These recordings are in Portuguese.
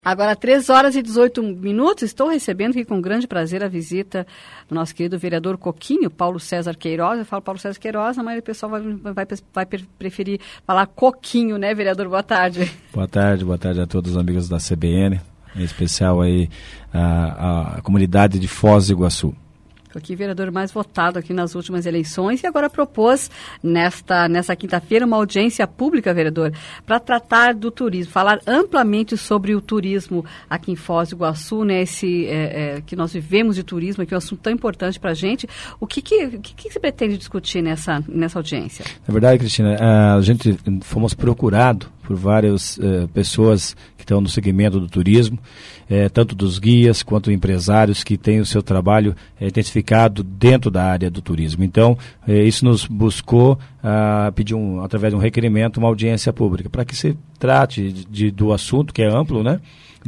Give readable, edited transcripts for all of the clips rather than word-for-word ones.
Agora, 3h18, estou recebendo aqui com grande prazer a visita do nosso querido vereador Coquinho, Paulo César Queiroz. Eu falo Paulo César Queiroz, mas o pessoal vai preferir falar Coquinho, né, vereador? Boa tarde. Boa tarde a todos os amigos da CBN, em especial aí a comunidade de Foz do Iguaçu. Aqui, vereador mais votado aqui nas últimas eleições, e agora propôs nessa quinta-feira uma audiência pública, vereador, para tratar do turismo, falar amplamente sobre o turismo aqui em Foz do Iguaçu, né, que nós vivemos de turismo, que é um assunto tão importante para a gente. O que se pretende discutir nessa audiência? Na verdade, Cristina, a gente fomos procurados por várias pessoas que estão no segmento do turismo, tanto dos guias quanto empresários que têm o seu trabalho intensificado dentro da área do turismo. Então, isso nos buscou pedir, através de um requerimento, uma audiência pública, para que se trate do assunto, que é amplo, né?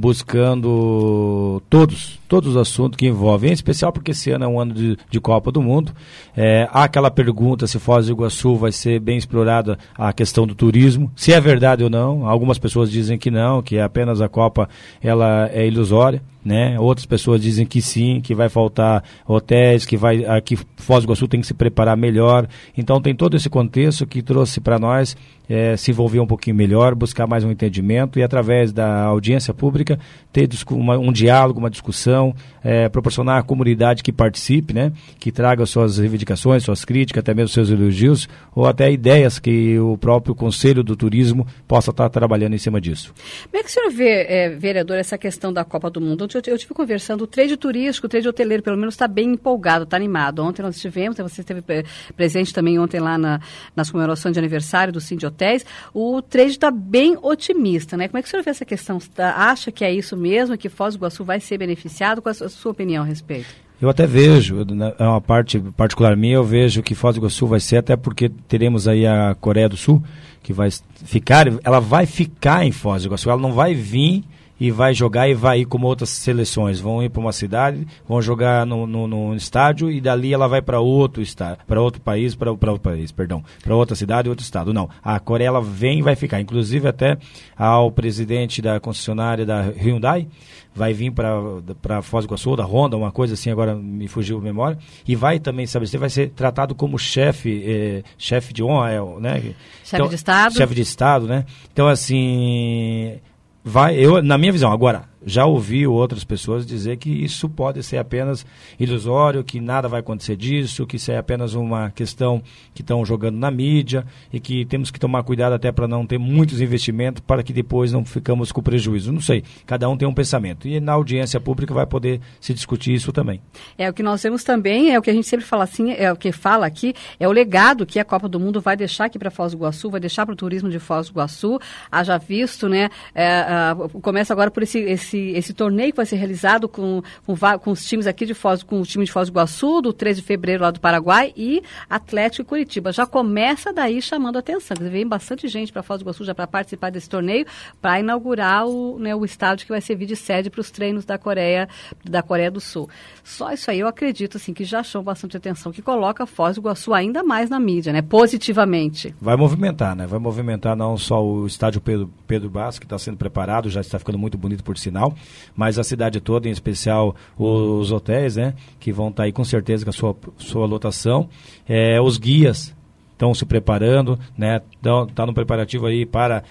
Buscando todos os assuntos que envolvem, em especial porque esse ano é um ano de Copa do Mundo. Há aquela pergunta se Foz do Iguaçu vai ser bem explorada a questão do turismo, se é verdade ou não. Algumas pessoas dizem que não, que apenas a Copa ela é ilusória, né? Outras pessoas dizem que sim, que vai faltar hotéis, que Foz do Iguaçu tem que se preparar melhor. Então tem todo esse contexto que trouxe para nós se envolver um pouquinho melhor, buscar mais um entendimento e, através da audiência pública, ter um diálogo, uma discussão, proporcionar à comunidade que participe, né, que traga suas reivindicações, suas críticas, até mesmo seus elogios, ou até ideias que o próprio Conselho do Turismo possa estar trabalhando em cima disso. Como é que o senhor vê, vereador, essa questão da Copa do Mundo? Eu estive conversando, o trade turístico, o trade hoteleiro, pelo menos, está bem empolgado, está animado. Ontem nós estivemos, você esteve presente também ontem lá nas comemorações de aniversário do Cindy Hotéis. O trade está bem otimista, né? Como é que o senhor vê essa questão? Acha que é isso mesmo, que Foz do Iguaçu vai ser beneficiado? Qual a sua opinião a respeito? Eu até vejo, é uma parte particular minha, eu vejo que Foz do Iguaçu vai ser, até porque teremos aí a Coreia do Sul, que ela vai ficar em Foz do Iguaçu, ela não vai vir e vai jogar e vai ir como outras seleções, vão ir para uma cidade, vão jogar no estádio e dali ela vai para outro estado, para outra cidade, outro estado. Não, a Coreia ela vem e vai ficar, inclusive até ao presidente da concessionária da Hyundai vai vir para Foz do Iguaçu, da Honda, uma coisa assim, agora me fugiu a memória, e vai também, vai ser tratado como chefe de honra, né? Chefe de Estado. Chefe de Estado, né? Então, assim, na minha visão, agora, já ouvi outras pessoas dizer que isso pode ser apenas ilusório, que nada vai acontecer disso, que isso é apenas uma questão que estão jogando na mídia e que temos que tomar cuidado até para não ter muitos investimentos para que depois não ficamos com prejuízo. Não sei, cada um tem um pensamento. E na audiência pública vai poder se discutir isso também. O que nós vemos também, o que a gente sempre fala assim, o que fala aqui, é o legado que a Copa do Mundo vai deixar aqui para Foz do Iguaçu, vai deixar para o turismo de Foz do Iguaçu. Haja visto, né? Começa agora por esse torneio que vai ser realizado com os times aqui de Foz, com o time de Foz do Iguaçu, do 13 de fevereiro lá do Paraguai, e Atlético e Curitiba. Já começa daí chamando a atenção. Vem bastante gente para Foz do Iguaçu já para participar desse torneio, para inaugurar o estádio que vai servir de sede para os treinos da Coreia do Sul. Só isso aí eu acredito assim, que já chamou bastante atenção, que coloca Foz do Iguaçu ainda mais na mídia, né? Positivamente. Vai movimentar, né? Vai movimentar não só o estádio Pedro Bastos, que está sendo preparado, já está ficando muito bonito por sinal, mas a cidade toda, em especial os hotéis, né, que vão estar aí com certeza com a sua lotação, os guias estão se preparando, né, tá no preparativo aí para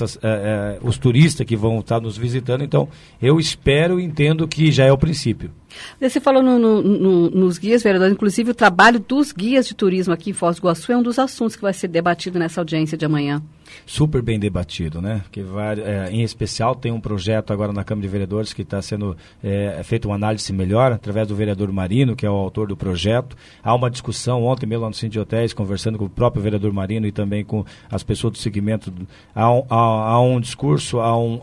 os turistas que vão estar nos visitando. Então eu espero e entendo que já é o princípio. Você falou nos guias, vereador, inclusive o trabalho dos guias de turismo aqui em Foz do Iguaçu é um dos assuntos que vai ser debatido nessa audiência de amanhã. Super bem debatido, né? Em especial tem um projeto agora na Câmara de Vereadores que está sendo feita uma análise melhor através do vereador Marino, que é o autor do projeto. Há uma discussão ontem mesmo lá no Cindy Hotéis, conversando com o próprio vereador Marino e também com as pessoas do segmento. Há um discurso,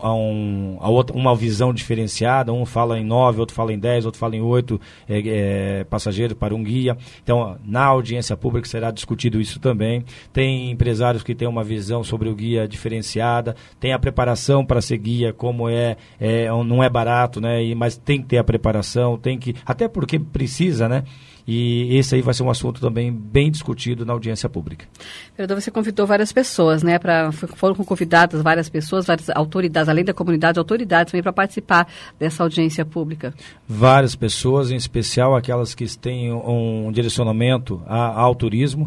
uma visão diferenciada, um fala em 9, outro fala em 10, outro fala em 8 passageiros para um guia. Então, na audiência pública será discutido isso também. Tem empresários que têm uma visão sobre o guia diferenciada, tem a preparação para ser guia, como não é barato, né? Mas tem que ter a preparação, até porque precisa, né? e esse aí vai ser um assunto também bem discutido na audiência pública. Vereador, você convidou várias pessoas, né? Foram convidadas várias pessoas, várias autoridades, além da comunidade, autoridades também para participar dessa audiência pública. Várias pessoas, em especial aquelas que têm um direcionamento ao turismo.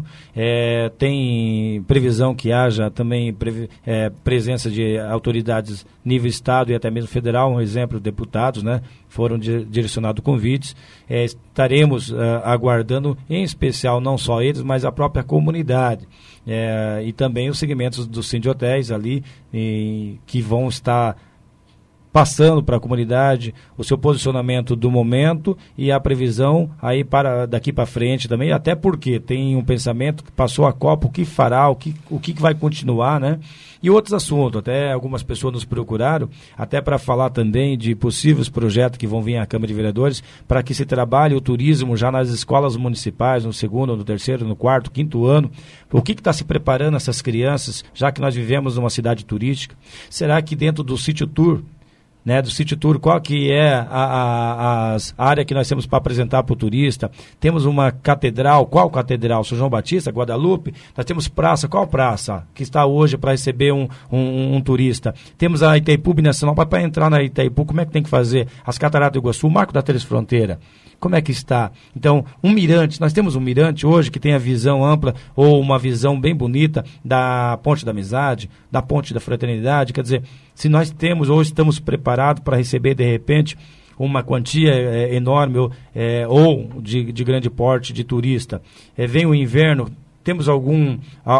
Tem previsão que haja também presença de autoridades nível estado e até mesmo federal, um exemplo, deputados, né? Foram direcionados convites. Estaremos aguardando, em especial, não só eles, mas a própria comunidade. E também os segmentos dos Sindhotéis ali, que vão estar passando para a comunidade o seu posicionamento do momento e a previsão aí para daqui para frente também, até porque tem um pensamento que passou a Copa, o que fará, o que vai continuar, né? E outros assuntos, até algumas pessoas nos procuraram, até para falar também de possíveis projetos que vão vir à Câmara de Vereadores, para que se trabalhe o turismo já nas escolas municipais, no segundo, no terceiro, no quarto, quinto ano. O que está se preparando essas crianças, já que nós vivemos numa cidade turística? Será que dentro do City Tour, do City Tour, qual que é a área que nós temos para apresentar para o turista? Temos uma catedral, qual catedral? São João Batista, Guadalupe? Nós temos praça, qual praça que está hoje para receber um turista? Temos a Itaipu Nacional, para entrar na Itaipu, como é que tem que fazer? As Cataratas do Iguaçu, o Marco da Três Fronteiras, como é que está? Então, um mirante, nós temos um mirante hoje que tem a visão ampla ou uma visão bem bonita da Ponte da Amizade, da Ponte da Fraternidade, quer dizer, se nós temos ou estamos preparados para receber de repente uma quantia enorme ou de grande porte de turista, vem o inverno, temos algum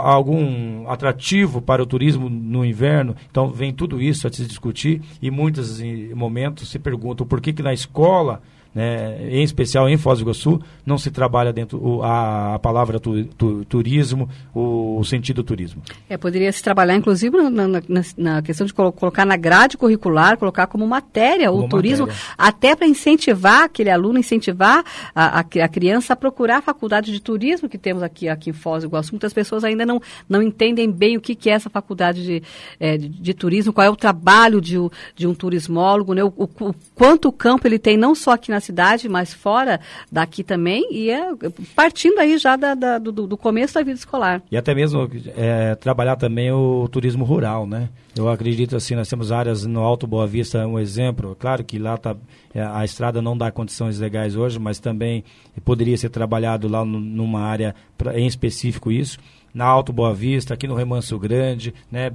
atrativo para o turismo no inverno? Então vem tudo isso a se discutir e muitos momentos se perguntam por que na escola, em especial em Foz do Iguaçu, não se trabalha dentro a palavra turismo, o sentido turismo. Poderia se trabalhar, inclusive, na questão de colocar na grade curricular, colocar como matéria o turismo, até para incentivar aquele aluno, incentivar a criança a procurar a faculdade de turismo que temos aqui em Foz do Iguaçu. Muitas pessoas ainda não entendem bem o que é essa faculdade de turismo, qual é o trabalho de um turismólogo, né? O quanto campo ele tem, não só aqui na cidade, mas fora daqui também, e partindo aí já do começo da vida escolar. E até mesmo trabalhar também o turismo rural, né? Eu acredito assim, nós temos áreas no Alto Boa Vista, um exemplo, claro que lá a estrada não dá condições legais hoje, mas também poderia ser trabalhado lá numa área em específico isso. Na Alto Boa Vista, aqui no Remanso Grande, né?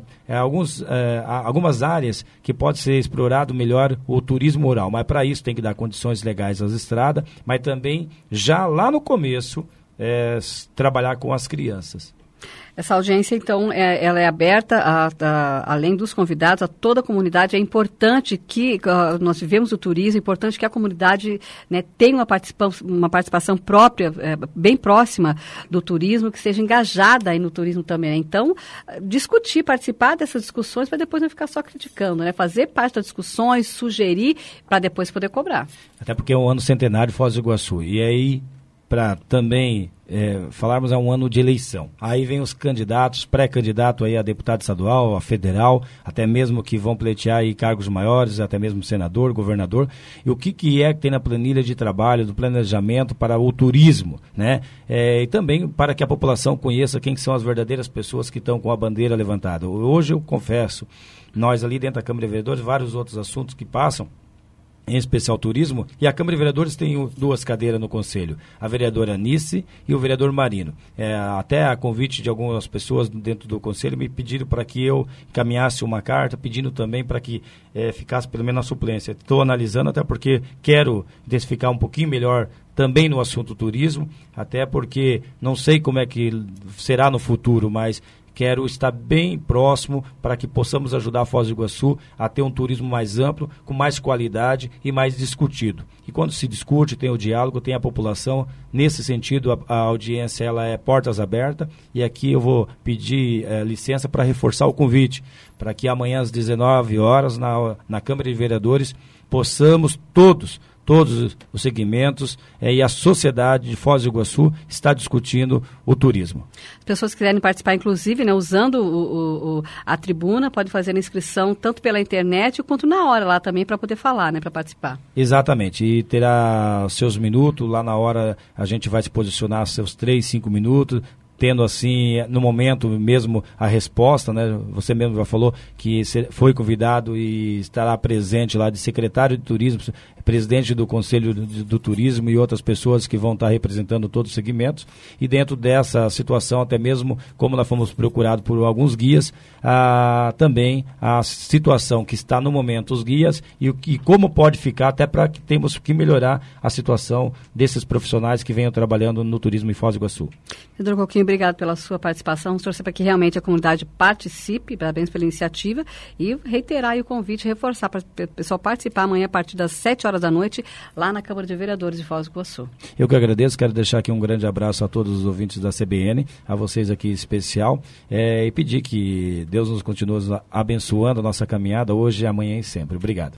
Algumas áreas que pode ser explorado melhor o turismo rural, mas para isso tem que dar condições legais às estradas, mas também já lá no começo trabalhar com as crianças. Essa audiência, então, ela é aberta, além dos convidados, a toda a comunidade. É importante que nós vivemos o turismo, é importante que a comunidade, né, tenha uma participação própria, bem próxima do turismo, que seja engajada aí no turismo também. Então, discutir, participar dessas discussões, para depois não ficar só criticando, né? Fazer parte das discussões, sugerir, para depois poder cobrar. Até porque é um ano centenário de Foz do Iguaçu. E aí, para também falarmos, é um ano de eleição. Aí vem os candidatos, pré-candidato aí a deputado estadual, a federal, até mesmo que vão pleitear aí cargos maiores, até mesmo senador, governador. E o que tem na planilha de trabalho, do planejamento para o turismo, né? E também para que a população conheça quem são as verdadeiras pessoas que estão com a bandeira levantada. Hoje eu confesso, nós ali dentro da Câmara de Vereadores, vários outros assuntos que passam, em especial turismo, e a Câmara de Vereadores tem duas cadeiras no Conselho, a vereadora Anice e o vereador Marino. Até a convite de algumas pessoas dentro do Conselho me pediram para que eu encaminhasse uma carta, pedindo também para que ficasse pelo menos na suplência. Estou analisando, até porque quero identificar um pouquinho melhor também no assunto turismo, até porque não sei como é que será no futuro, mas quero estar bem próximo para que possamos ajudar a Foz do Iguaçu a ter um turismo mais amplo, com mais qualidade e mais discutido. E quando se discute, tem o diálogo, tem a população. Nesse sentido, a audiência ela é portas abertas. E aqui eu vou pedir licença para reforçar o convite, para que amanhã às 19 horas, na Câmara de Vereadores, possamos todos todos os segmentos e a sociedade de Foz do Iguaçu está discutindo o turismo. As pessoas que quiserem participar, inclusive, né, usando a tribuna, pode fazer a inscrição tanto pela internet quanto na hora lá também para poder falar, né, para participar. Exatamente, e terá seus minutos, lá na hora a gente vai se posicionar seus 3, 5 minutos, tendo assim, no momento mesmo, a resposta, né? Você mesmo já falou que foi convidado e estará presente lá de secretário de turismo, presidente do Conselho do Turismo e outras pessoas que vão estar representando todos os segmentos. E dentro dessa situação, até mesmo como nós fomos procurados por alguns guias, também a situação que está no momento os guias e como pode ficar, até para que temos que melhorar a situação desses profissionais que venham trabalhando no turismo em Foz do Iguaçu. Pedro Coquinho, obrigado pela sua participação. Vamos torcer para que realmente a comunidade participe. Parabéns pela iniciativa e reiterar aí o convite, reforçar para o pessoal participar amanhã a partir das 7 horas da noite, lá na Câmara de Vereadores de Foz do Iguaçu. Eu que agradeço, quero deixar aqui um grande abraço a todos os ouvintes da CBN, a vocês aqui em especial, e pedir que Deus nos continue abençoando a nossa caminhada hoje, amanhã e sempre. Obrigado.